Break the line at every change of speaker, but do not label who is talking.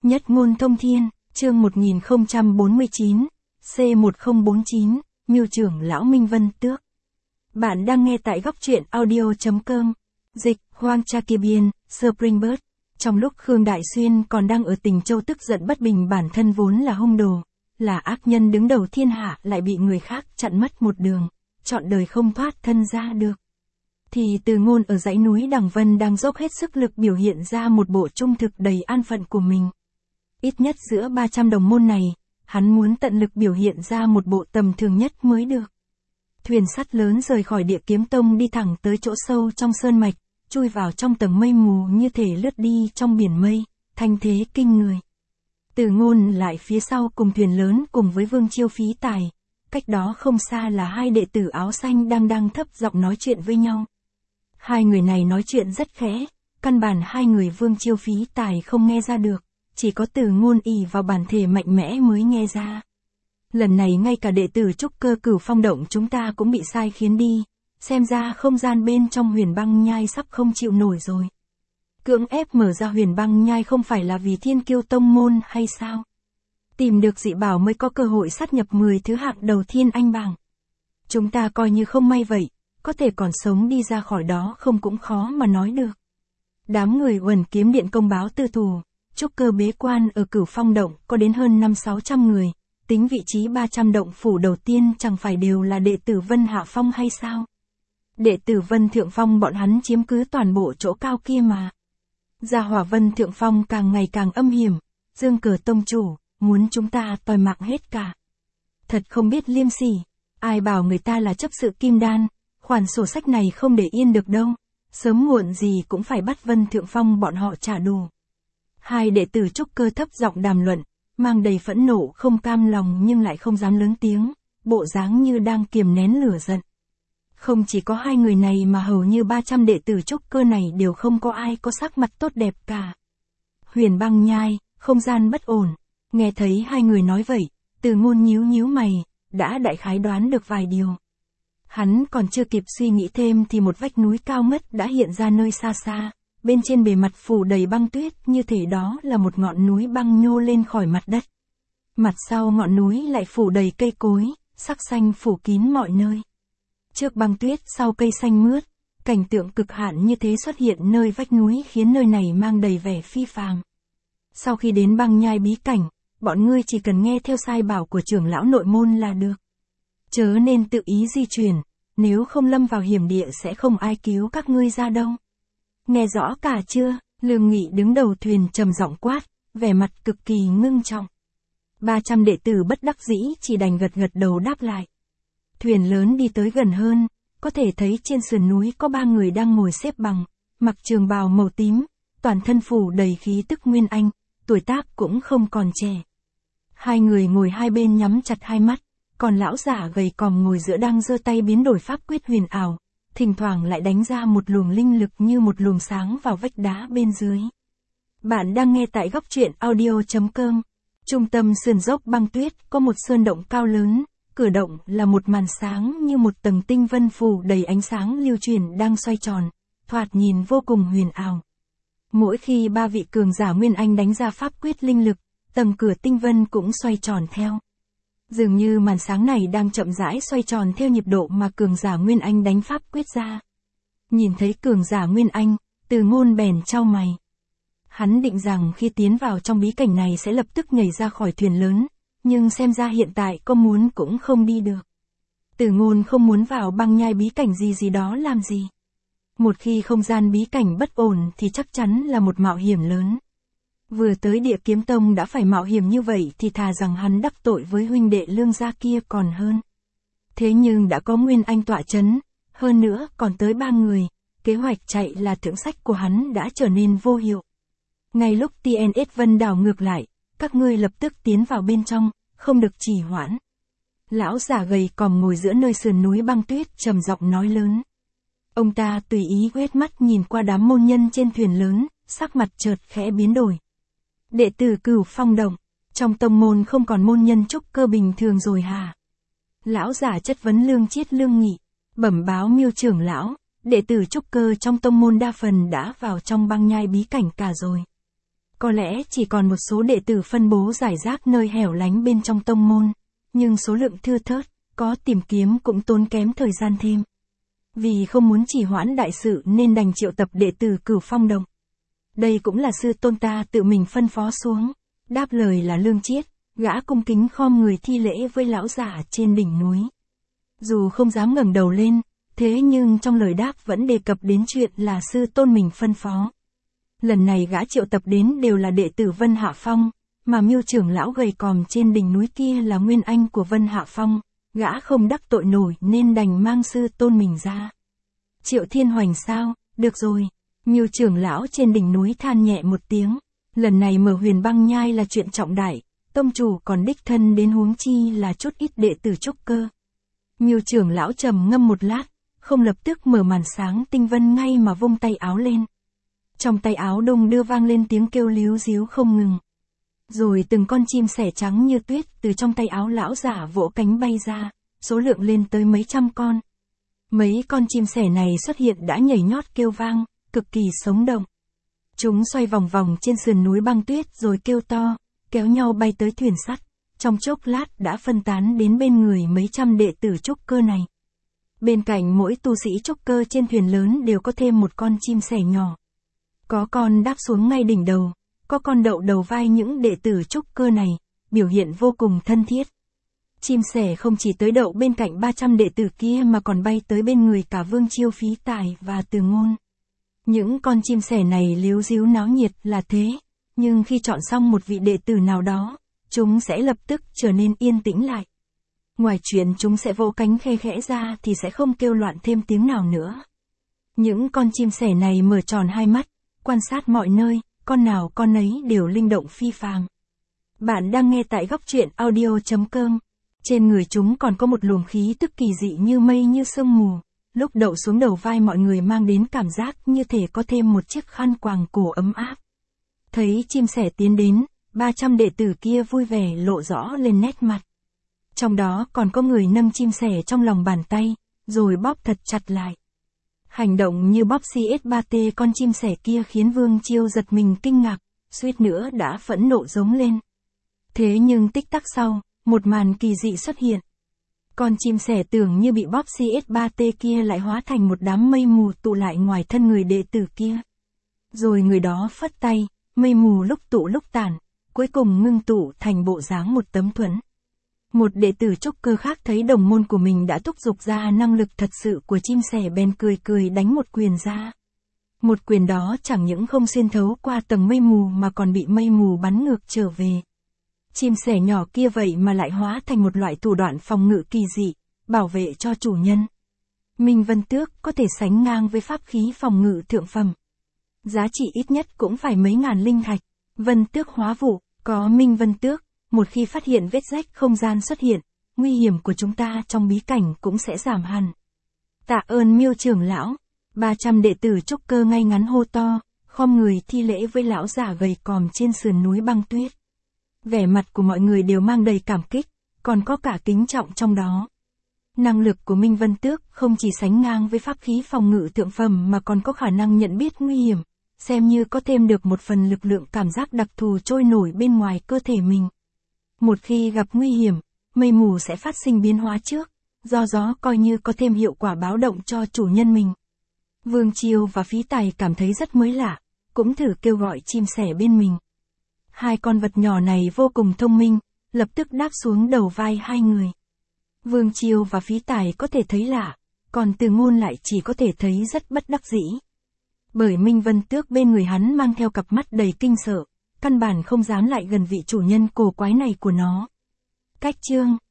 Nhất ngôn thông thiên, chương 1049, C1049, Miêu trưởng lão Minh Vân Tước. Bạn đang nghe tại góc truyện audio.com. Dịch, Hoang Cha Kia Biên, Springbird. Trong lúc Khương Đại Xuyên còn đang ở Tình Châu tức giận bất bình bản thân vốn là hung đồ, là ác nhân đứng đầu thiên hạ lại bị người khác chặn mất một đường, trọn đời không thoát thân ra được. Thì Từ Ngôn ở dãy núi Đằng Vân đang dốc hết sức lực biểu hiện ra một bộ trung thực đầy an phận của mình. Ít nhất giữa 300 đồng môn này, hắn muốn tận lực biểu hiện ra một bộ tầm thường nhất mới được. Thuyền sắt lớn rời khỏi Địa Kiếm Tông đi thẳng tới chỗ sâu trong sơn mạch, chui vào trong tầng mây mù như thể lướt đi trong biển mây, thanh thế kinh người. Từ Ngôn lại phía sau cùng thuyền lớn cùng với Vương Chiêu Phí Tài, cách đó không xa là hai đệ tử áo xanh đang thấp giọng nói chuyện với nhau. Hai người này nói chuyện rất khẽ, căn bản hai người Vương Chiêu Phí Tài không nghe ra được, chỉ có Từ Ngôn ỷ vào bản thể mạnh mẽ mới nghe ra. Lần này ngay cả đệ tử trúc cơ Cửu Phong Động chúng ta cũng bị sai khiến đi, xem ra không gian bên trong Huyền Băng Nhai sắp không chịu nổi rồi. Cưỡng ép mở ra Huyền Băng Nhai không phải là vì Thiên Kiêu Tông môn hay sao? Tìm được dị bảo mới có cơ hội sát nhập 10 thứ hạng đầu Thiên Anh bảng. Chúng ta coi như không may vậy, có thể còn sống đi ra khỏi đó không cũng khó mà nói được. Đám người Uẩn Kiếm Điện công báo tư thù, trúc cơ bế quan ở Cửu Phong Động có đến hơn 500-600 người, tính vị trí 300 động phủ đầu tiên chẳng phải đều là đệ tử Vân Hạ Phong hay sao? Đệ tử Vân Thượng Phong bọn hắn chiếm cứ toàn bộ chỗ cao kia mà. Gia hỏa Vân Thượng Phong càng ngày càng âm hiểm, Dương Cờ tông chủ, muốn chúng ta toi mạng hết cả. Thật không biết liêm sỉ, ai bảo người ta là chấp sự kim đan, khoản sổ sách này không để yên được đâu, sớm muộn gì cũng phải bắt Vân Thượng Phong bọn họ trả đù. Hai đệ tử trúc cơ thấp giọng đàm luận, mang đầy phẫn nộ không cam lòng nhưng lại không dám lớn tiếng, bộ dáng như đang kiềm nén lửa giận. Không chỉ có hai người này mà hầu như 300 đệ tử trúc cơ này đều không có ai có sắc mặt tốt đẹp cả. Huyền Băng Nhai, không gian bất ổn, nghe thấy hai người nói vậy, Từ Ngôn nhíu mày, đã đại khái đoán được vài điều. Hắn còn chưa kịp suy nghĩ thêm thì một vách núi cao ngất đã hiện ra nơi xa xa, bên trên bề mặt phủ đầy băng tuyết như thể đó là một ngọn núi băng nhô lên khỏi mặt đất. Mặt sau ngọn núi lại phủ đầy cây cối, sắc xanh phủ kín mọi nơi. Trước băng tuyết sau cây xanh mướt, cảnh tượng cực hạn như thế xuất hiện nơi vách núi khiến nơi này mang đầy vẻ phi phàm. Sau khi đến Băng Nhai bí cảnh, bọn ngươi chỉ cần nghe theo sai bảo của trưởng lão nội môn là được. Chớ nên tự ý di chuyển, nếu không lâm vào hiểm địa sẽ không ai cứu các ngươi ra đâu. Nghe rõ cả chưa? Lương Nghị đứng đầu thuyền trầm giọng quát, vẻ mặt cực kỳ ngưng trọng. 300 đệ tử bất đắc dĩ chỉ đành gật đầu đáp lại. Thuyền lớn đi tới gần hơn, có thể thấy trên sườn núi có 3 người đang ngồi xếp bằng, mặc trường bào màu tím, toàn thân phủ đầy khí tức nguyên anh, tuổi tác cũng không còn trẻ. Hai người ngồi hai bên nhắm chặt hai mắt, còn lão giả gầy còm ngồi giữa đang giơ tay biến đổi pháp quyết huyền ảo, thỉnh thoảng lại đánh ra một luồng linh lực như một luồng sáng vào vách đá bên dưới. Bạn đang nghe tại góc truyện audio.com. Trung tâm sườn dốc băng tuyết có một sơn động cao lớn, cửa động là một màn sáng như một tầng tinh vân phủ đầy ánh sáng lưu chuyển đang xoay tròn, thoạt nhìn vô cùng huyền ảo. Mỗi khi 3 vị cường giả nguyên anh đánh ra pháp quyết linh lực, tầng cửa tinh vân cũng xoay tròn theo. Dường như màn sáng này đang chậm rãi xoay tròn theo nhịp độ mà cường giả nguyên anh đánh pháp quyết ra. Nhìn thấy cường giả nguyên anh, Từ Ngôn bèn chau mày. Hắn định rằng khi tiến vào trong bí cảnh này sẽ lập tức nhảy ra khỏi thuyền lớn, nhưng xem ra hiện tại có muốn cũng không đi được. Từ Ngôn không muốn vào Băng Nhai bí cảnh gì đó làm gì. Một khi không gian bí cảnh bất ổn thì chắc chắn là một mạo hiểm lớn. Vừa tới Địa Kiếm Tông đã phải mạo hiểm như vậy thì thà rằng hắn đắc tội với huynh đệ Lương gia kia còn hơn. Thế nhưng đã có Nguyên Anh tọa chấn, hơn nữa còn tới 3 người, kế hoạch chạy là thượng sách của hắn đã trở nên vô hiệu. Ngay lúc TNS Vân đảo ngược lại, các ngươi lập tức tiến vào bên trong, không được trì hoãn. Lão giả gầy còm ngồi giữa nơi sườn núi băng tuyết trầm giọng nói lớn. Ông ta tùy ý quét mắt nhìn qua đám môn nhân trên thuyền lớn, sắc mặt chợt khẽ biến đổi. Đệ tử Cửu Phong Động, trong tông môn không còn môn nhân trúc cơ bình thường rồi hả? Lão giả chất vấn Lương Chiết Lương Nghị, bẩm báo Miêu trưởng lão, đệ tử trúc cơ trong tông môn đa phần đã vào trong Băng Nhai bí cảnh cả rồi. Có lẽ chỉ còn một số đệ tử phân bố rải rác nơi hẻo lánh bên trong tông môn, nhưng số lượng thưa thớt, có tìm kiếm cũng tốn kém thời gian thêm. Vì không muốn trì hoãn đại sự nên đành triệu tập đệ tử Cửu Phong Đồng. Đây cũng là sư tôn ta tự mình phân phó xuống. Đáp lời là Lương Chiết, gã cung kính khom người thi lễ với lão giả trên đỉnh núi. Dù không dám ngẩng đầu lên, thế nhưng trong lời đáp vẫn đề cập đến chuyện là sư tôn mình phân phó. Lần này gã triệu tập đến đều là đệ tử Vân Hạ Phong, mà Miêu trưởng lão gầy còm trên đỉnh núi kia là nguyên anh của Vân Hạ Phong, gã không đắc tội nổi nên đành mang sư tôn mình ra. Triệu Thiên Hoành sao, được rồi. Miêu trưởng lão trên đỉnh núi than nhẹ một tiếng, lần này mở Huyền Băng Nhai là chuyện trọng đại, tông chủ còn đích thân đến huống chi là chút ít đệ tử trúc cơ. Miêu trưởng lão trầm ngâm một lát, không lập tức mở màn sáng tinh vân ngay mà vung tay áo lên. Trong tay áo đung đưa vang lên tiếng kêu líu ríu không ngừng. Rồi từng con chim sẻ trắng như tuyết từ trong tay áo lão giả vỗ cánh bay ra, số lượng lên tới mấy trăm con. Mấy con chim sẻ này xuất hiện đã nhảy nhót kêu vang, cực kỳ sống động. Chúng xoay vòng vòng trên sườn núi băng tuyết rồi kêu to, kéo nhau bay tới thuyền sắt, trong chốc lát đã phân tán đến bên người mấy trăm đệ tử trúc cơ này. Bên cạnh mỗi tu sĩ trúc cơ trên thuyền lớn đều có thêm một con chim sẻ nhỏ. Có con đáp xuống ngay đỉnh đầu, có con đậu đầu vai những đệ tử trúc cơ này, biểu hiện vô cùng thân thiết. Chim sẻ không chỉ tới đậu bên cạnh 300 đệ tử kia mà còn bay tới bên người cả Vương Chiêu, Phí Tài và Từ Ngôn. Những con chim sẻ này líu ríu náo nhiệt là thế, nhưng khi chọn xong một vị đệ tử nào đó, chúng sẽ lập tức trở nên yên tĩnh lại. Ngoài chuyện chúng sẽ vỗ cánh khe khẽ ra thì sẽ không kêu loạn thêm tiếng nào nữa. Những con chim sẻ này mở tròn hai mắt, quan sát mọi nơi, con nào con ấy đều linh động phi phàm. Bạn đang nghe tại góc truyện audio.com. Trên người chúng còn có một luồng khí tức kỳ dị như mây như sương mù, lúc đậu xuống đầu vai mọi người mang đến cảm giác như thể có thêm một chiếc khăn quàng cổ ấm áp. Thấy chim sẻ tiến đến, 300 đệ tử kia vui vẻ lộ rõ lên nét mặt. Trong đó còn có người nâng chim sẻ trong lòng bàn tay, rồi bóp thật chặt lại. Hành động như bóp CS3T con chim sẻ kia khiến Vương Chiêu giật mình kinh ngạc, suýt nữa đã phẫn nộ giống lên. Thế nhưng tích tắc sau, một màn kỳ dị xuất hiện. Con chim sẻ tưởng như bị bóp CS3T kia lại hóa thành một đám mây mù tụ lại ngoài thân người đệ tử kia. Rồi người đó phất tay, mây mù lúc tụ lúc tản, cuối cùng ngưng tụ thành bộ dáng một tấm thuẫn. Một đệ tử trúc cơ khác thấy đồng môn của mình đã thúc giục ra năng lực thật sự của chim sẻ bèn cười cười đánh một quyền ra. Một quyền đó chẳng những không xuyên thấu qua tầng mây mù mà còn bị mây mù bắn ngược trở về. Chim sẻ nhỏ kia vậy mà lại hóa thành một loại thủ đoạn phòng ngự kỳ dị, bảo vệ cho chủ nhân. Minh Vân Tước có thể sánh ngang với pháp khí phòng ngự thượng phẩm. Giá trị ít nhất cũng phải mấy ngàn linh thạch. Vân Tước hóa vụ, có Minh Vân Tước, một khi phát hiện vết rách không gian xuất hiện, nguy hiểm của chúng ta trong bí cảnh cũng sẽ giảm hẳn. Tạ ơn Miêu trưởng lão. 300 đệ tử trúc cơ ngay ngắn hô to, khom người thi lễ với lão giả gầy còm trên sườn núi băng tuyết. Vẻ mặt của mọi người đều mang đầy cảm kích, còn có cả kính trọng trong đó. Năng lực của Minh Vân Tước không chỉ sánh ngang với pháp khí phòng ngự thượng phẩm mà còn có khả năng nhận biết nguy hiểm, xem như có thêm được một phần lực lượng cảm giác đặc thù trôi nổi bên ngoài cơ thể mình. Một khi gặp nguy hiểm, mây mù sẽ phát sinh biến hóa trước, do gió coi như có thêm hiệu quả báo động cho chủ nhân mình. Vương Chiêu và Phí Tài cảm thấy rất mới lạ, cũng thử kêu gọi chim sẻ bên mình. Hai con vật nhỏ này vô cùng thông minh, lập tức đáp xuống đầu vai hai người. Vương Chiêu và Phí Tài có thể thấy lạ, còn Từ Ngôn lại chỉ có thể thấy rất bất đắc dĩ. Bởi Minh Vân Tước bên người hắn mang theo cặp mắt đầy kinh sợ, căn bản không dám lại gần vị chủ nhân cổ quái này của nó. Cách chương